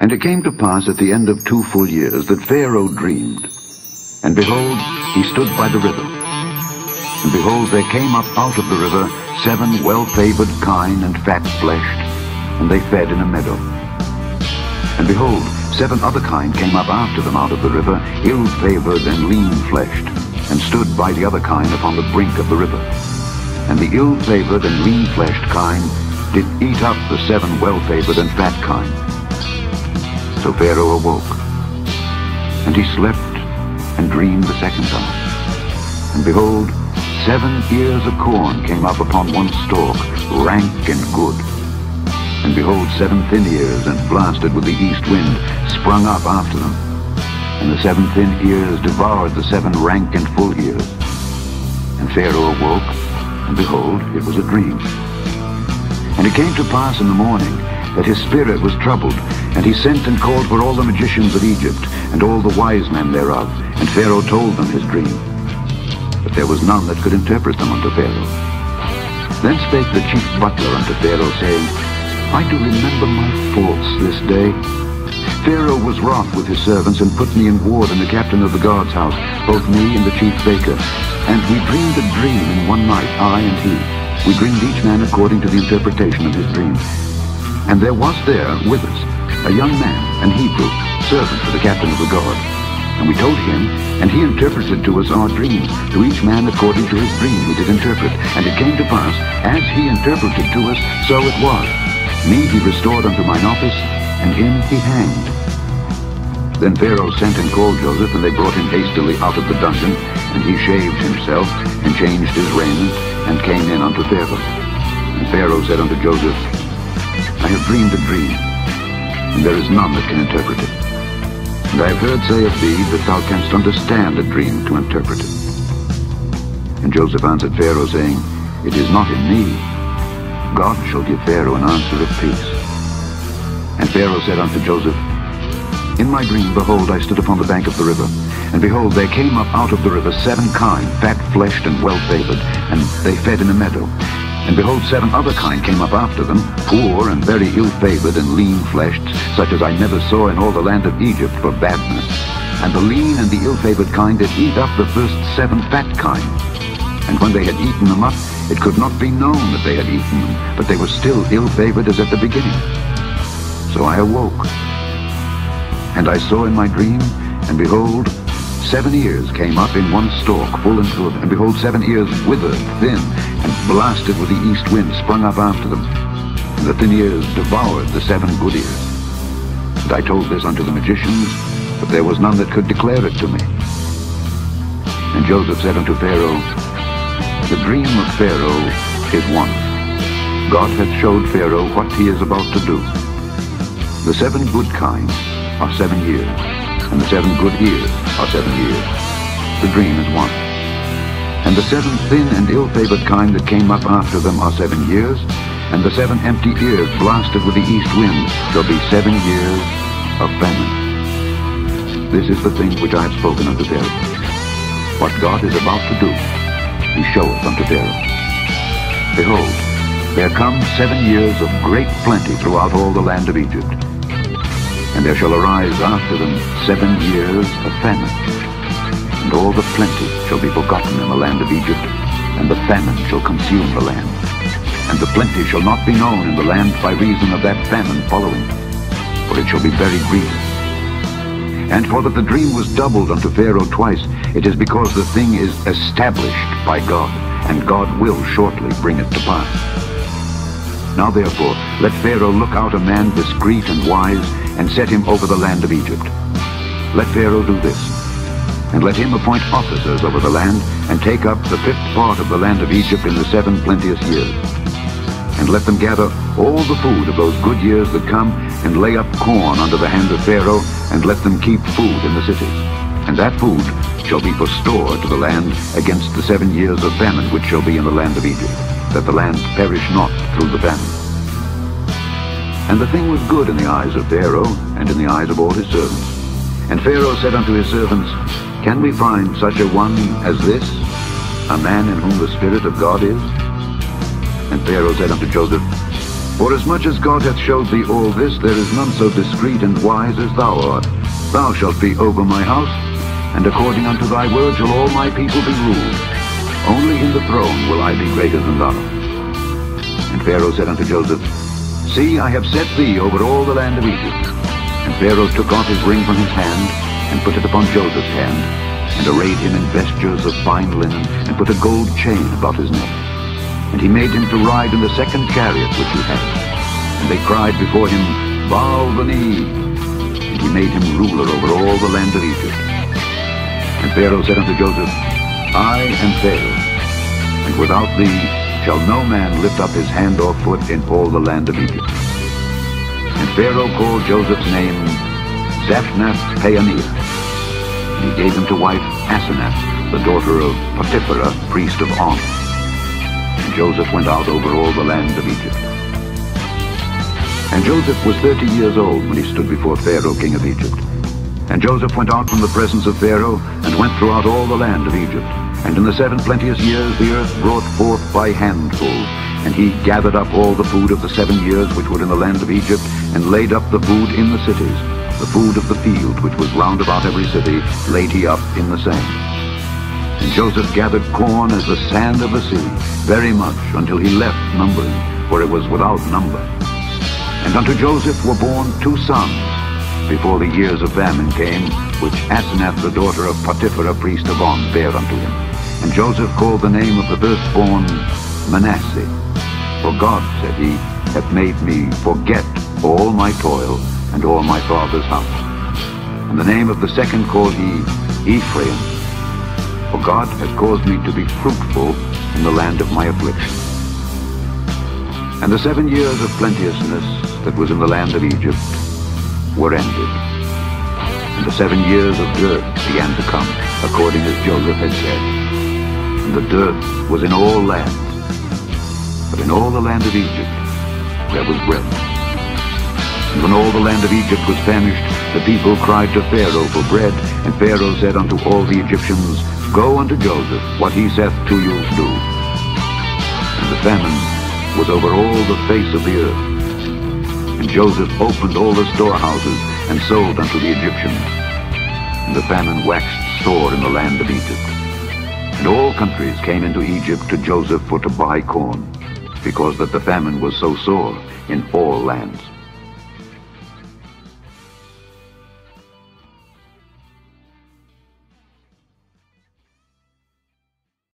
And it came to pass at the end of 2 full years that Pharaoh dreamed. And behold, he stood by the river. And behold, there came up out of the river 7 well-favored kine and fat-fleshed, and they fed in a meadow. And behold, 7 other kine came up after them out of the river, ill-favored and lean-fleshed, and stood by the other kine upon the brink of the river. And the ill-favored and lean-fleshed kine did eat up the 7 well-favored and fat kine. So Pharaoh awoke, and he slept and dreamed the second time. And behold, 7 ears of corn came up upon one stalk, rank and good. And behold, 7 thin ears, and blasted with the east wind, sprung up after them. And the 7 thin ears devoured the 7 rank and full ears. And Pharaoh awoke, and behold, it was a dream. And it came to pass in the morning that his spirit was troubled, and he sent and called for all the magicians of Egypt, and all the wise men thereof. And Pharaoh told them his dream. But there was none that could interpret them unto Pharaoh. Then spake the chief butler unto Pharaoh, saying, I do remember my faults this day. Pharaoh was wroth with his servants, and put me in ward in the captain of the guard's house, both me and the chief baker. And we dreamed a dream in one night, I and he. We dreamed each man according to the interpretation of his dream. And there was there with us a young man, an Hebrew, servant to the captain of the guard. And we told him, and he interpreted to us our dreams. To each man according to his dream we did interpret. And it came to pass, as he interpreted to us, so it was. Me he restored unto mine office, and him he hanged. Then Pharaoh sent and called Joseph, and they brought him hastily out of the dungeon. And he shaved himself, and changed his raiment, and came in unto Pharaoh. And Pharaoh said unto Joseph, I have dreamed a dream, and there is none that can interpret it. And I have heard say of thee that thou canst understand a dream to interpret it. And Joseph answered Pharaoh, saying, It is not in me. God shall give Pharaoh an answer of peace. And Pharaoh said unto Joseph, In my dream, behold, I stood upon the bank of the river, and behold, there came up out of the river 7 kine, fat-fleshed and well-favored, and they fed in a meadow. And behold, 7 other kine came up after them, poor and very ill-favored and lean-fleshed, such as I never saw in all the land of Egypt for badness. And the lean and the ill-favored kine did eat up the first 7 fat kine. And when they had eaten them up, it could not be known that they had eaten them, but they were still ill-favored as at the beginning. So I awoke, and I saw in my dream, and behold, 7 ears came up in one stalk, full and good, and behold, 7 ears withered, thin, and blasted with the east wind, sprung up after them. And the thin ears devoured the 7 good ears. And I told this unto the magicians, but there was none that could declare it to me. And Joseph said unto Pharaoh, The dream of Pharaoh is one. God hath showed Pharaoh what he is about to do. The 7 good kine are 7 years, and the 7 good ears are 7 years. The dream is one. And the 7 thin and ill-favored kine that came up after them are 7 years, and the 7 empty ears blasted with the east wind shall be 7 years of famine. This is the thing which I have spoken unto Pharaoh. What God is about to do, he showeth unto Pharaoh. Behold, there come 7 years of great plenty throughout all the land of Egypt. And there shall arise after them 7 years of famine. And all the plenty shall be forgotten in the land of Egypt, and the famine shall consume the land. And the plenty shall not be known in the land by reason of that famine following, for it shall be very grievous. And for that the dream was doubled unto Pharaoh twice, it is because the thing is established by God, and God will shortly bring it to pass. Now therefore, let Pharaoh look out a man discreet and wise, and set him over the land of Egypt. Let Pharaoh do this, and let him appoint officers over the land, and take up the 5th part of the land of Egypt in the 7 plenteous years. And let them gather all the food of those good years that come, and lay up corn under the hand of Pharaoh, and let them keep food in the cities. And that food shall be for store to the land against the 7 years of famine which shall be in the land of Egypt, that the land perish not through the famine. And the thing was good in the eyes of Pharaoh, and in the eyes of all his servants. And Pharaoh said unto his servants, Can we find such a one as this, a man in whom the Spirit of God is? And Pharaoh said unto Joseph, Forasmuch as God hath showed thee all this, there is none so discreet and wise as thou art. Thou shalt be over my house, and according unto thy word shall all my people be ruled. Only in the throne will I be greater than thou. And Pharaoh said unto Joseph, See, I have set thee over all the land of Egypt. And Pharaoh took off his ring from his hand, and put it upon Joseph's hand, and arrayed him in vestures of fine linen, and put a gold chain about his neck. And he made him to ride in the second chariot which he had. And they cried before him, Bow the knee. And he made him ruler over all the land of Egypt. And Pharaoh said unto Joseph, I am Pharaoh, and without thee shall no man lift up his hand or foot in all the land of Egypt. And Pharaoh called Joseph's name Zaphnath-Paaneah. And he gave him to wife Asenath, the daughter of Potiphera, priest of On. And Joseph went out over all the land of Egypt. And Joseph was 30 years old when he stood before Pharaoh, king of Egypt. And Joseph went out from the presence of Pharaoh, and went throughout all the land of Egypt. And in the 7 plenteous years the earth brought forth by handfuls. And he gathered up all the food of the 7 years which were in the land of Egypt, and laid up the food in the cities. The food of the field, which was round about every city, laid he up in the same. And Joseph gathered corn as the sand of the sea, very much, until he left numbering, for it was without number. And unto Joseph were born 2 sons, before the years of famine came, which Asenath the daughter of Potiphera priest of On bare unto him. And Joseph called the name of the firstborn Manasseh. For God, said he, hath made me forget all my toil and all my father's house. And the name of the second called he Ephraim. For God hath caused me to be fruitful in the land of my affliction. And the 7 years of plenteousness that was in the land of Egypt were ended. And the 7 years of dearth began to come, according as Joseph had said. And the dearth was in all lands. But in all the land of Egypt there was bread. And when all the land of Egypt was famished, the people cried to Pharaoh for bread. And Pharaoh said unto all the Egyptians, Go unto Joseph, what he saith to you, do. And the famine was over all the face of the earth. And Joseph opened all the storehouses, and sold unto the Egyptians. And the famine waxed sore in the land of Egypt. And all countries came into Egypt to Joseph for to buy corn, because that the famine was so sore in all lands.